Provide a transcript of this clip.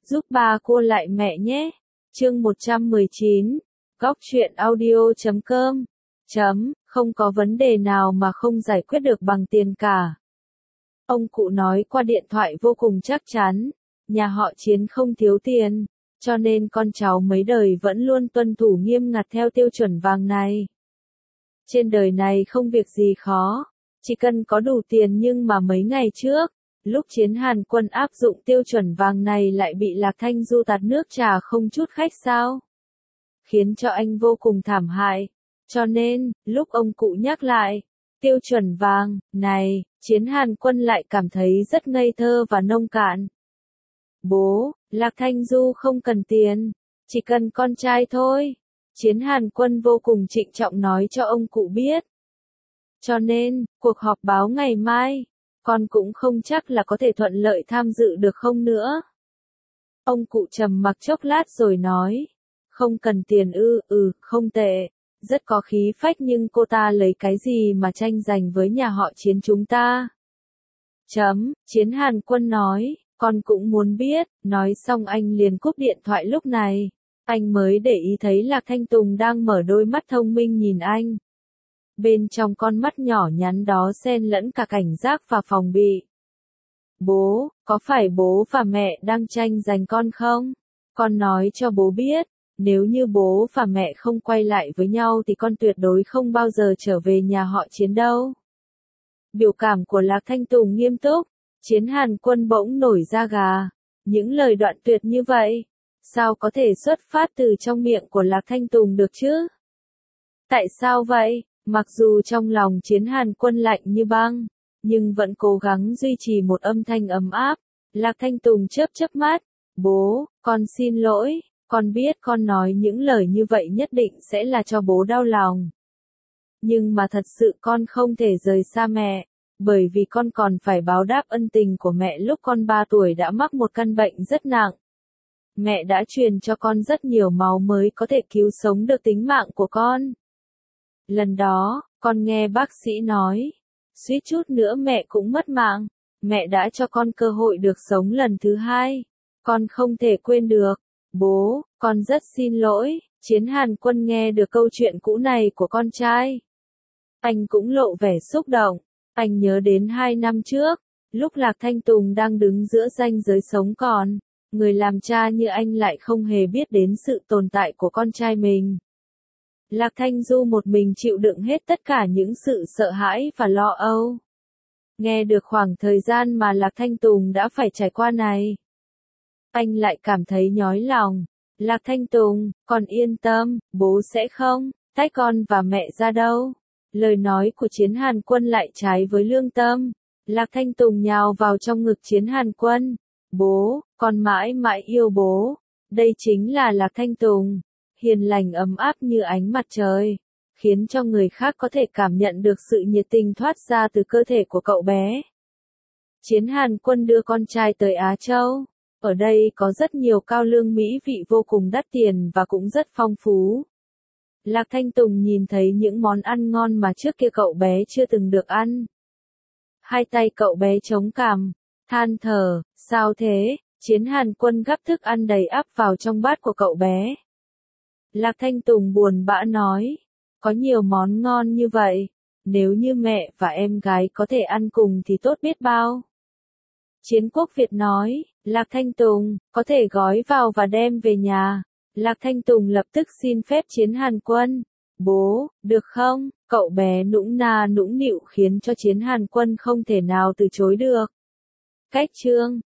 giúp ba cô lại mẹ nhé. Chương 119, Góc truyện audio.com. Không có vấn đề nào mà không giải quyết được bằng tiền cả. Ông cụ nói qua điện thoại vô cùng chắc chắn, nhà họ Chiến không thiếu tiền, cho nên con cháu mấy đời vẫn luôn tuân thủ nghiêm ngặt theo tiêu chuẩn vàng này. Trên đời này không việc gì khó, chỉ cần có đủ tiền, nhưng mà mấy ngày trước, lúc Chiến Hàn Quân áp dụng tiêu chuẩn vàng này lại bị Lạc Thanh Du tạt nước trà không chút khách sáo, khiến cho anh vô cùng thảm hại. Cho nên, lúc ông cụ nhắc lại tiêu chuẩn vàng này, Chiến Hàn Quân lại cảm thấy rất ngây thơ và nông cạn. Bố, Lạc Thanh Du không cần tiền, chỉ cần con trai thôi. Chiến Hàn Quân vô cùng trịnh trọng nói cho ông cụ biết. Cho nên, cuộc họp báo ngày mai, con cũng không chắc là có thể thuận lợi tham dự được không nữa. Ông cụ trầm mặc chốc lát rồi nói, không cần tiền không tệ, rất có khí phách, nhưng cô ta lấy cái gì mà tranh giành với nhà họ Chiến chúng ta? Chiến Hàn Quân nói, con cũng muốn biết. Nói xong anh liền cúp điện thoại. Lúc này, anh mới để ý thấy Lạc Thanh Tùng đang mở đôi mắt thông minh nhìn anh. Bên trong con mắt nhỏ nhắn đó xen lẫn cả cảnh giác và phòng bị. Bố, có phải bố và mẹ đang tranh giành con không? Con nói cho bố biết, nếu như bố và mẹ không quay lại với nhau thì con tuyệt đối không bao giờ trở về nhà họ Chiến đâu. Biểu cảm của Lạc Thanh Tùng nghiêm túc, Chiến Hàn Quân bỗng nổi da gà. Những lời đoạn tuyệt như vậy, sao có thể xuất phát từ trong miệng của Lạc Thanh Tùng được chứ? Tại sao vậy? Mặc dù trong lòng Chiến Hàn Quân lạnh như băng, nhưng vẫn cố gắng duy trì một âm thanh ấm áp. Lạc Thanh Tùng chớp chớp mắt, bố, con xin lỗi, con biết con nói những lời như vậy nhất định sẽ là cho bố đau lòng. Nhưng mà thật sự con không thể rời xa mẹ, bởi vì con còn phải báo đáp ân tình của mẹ lúc con 3 tuổi đã mắc một căn bệnh rất nặng. Mẹ đã truyền cho con rất nhiều máu mới có thể cứu sống được tính mạng của con. Lần đó, con nghe bác sĩ nói, suýt chút nữa mẹ cũng mất mạng. Mẹ đã cho con cơ hội được sống lần thứ hai. Con không thể quên được. Bố, con rất xin lỗi. Chiến Hàn Quân nghe được câu chuyện cũ này của con trai, anh cũng lộ vẻ xúc động. Anh nhớ đến 2 năm trước, lúc Lạc Thanh Tùng đang đứng giữa ranh giới sống còn, người làm cha như anh lại không hề biết đến sự tồn tại của con trai mình. Lạc Thanh Du một mình chịu đựng hết tất cả những sự sợ hãi và lo âu. Nghe được khoảng thời gian mà Lạc Thanh Tùng đã phải trải qua này, anh lại cảm thấy nhói lòng. Lạc Thanh Tùng, con yên tâm, bố sẽ không tách con và mẹ ra đâu. Lời nói của Chiến Hàn Quân lại trái với lương tâm. Lạc Thanh Tùng nhào vào trong ngực Chiến Hàn Quân. Bố, con mãi mãi yêu bố. Đây chính là Lạc Thanh Tùng, hiền lành ấm áp như ánh mặt trời, khiến cho người khác có thể cảm nhận được sự nhiệt tình thoát ra từ cơ thể của cậu bé. Chiến Hàn Quân đưa con trai tới Á Châu. Ở đây có rất nhiều cao lương mỹ vị vô cùng đắt tiền và cũng rất phong phú. Lạc Thanh Tùng nhìn thấy những món ăn ngon mà trước kia cậu bé chưa từng được ăn. Hai tay cậu bé chống cằm, than thở, sao thế? Chiến Hàn Quân gắp thức ăn đầy ắp vào trong bát của cậu bé. Lạc Thanh Tùng buồn bã nói, có nhiều món ngon như vậy, nếu như mẹ và em gái có thể ăn cùng thì tốt biết bao. Chiến Quốc Việt nói, Lạc Thanh Tùng, có thể gói vào và đem về nhà. Lạc Thanh Tùng lập tức xin phép Chiến Hàn Quân. Bố, được không? Cậu bé nũng na nũng nịu khiến cho Chiến Hàn Quân không thể nào từ chối được. Cách chương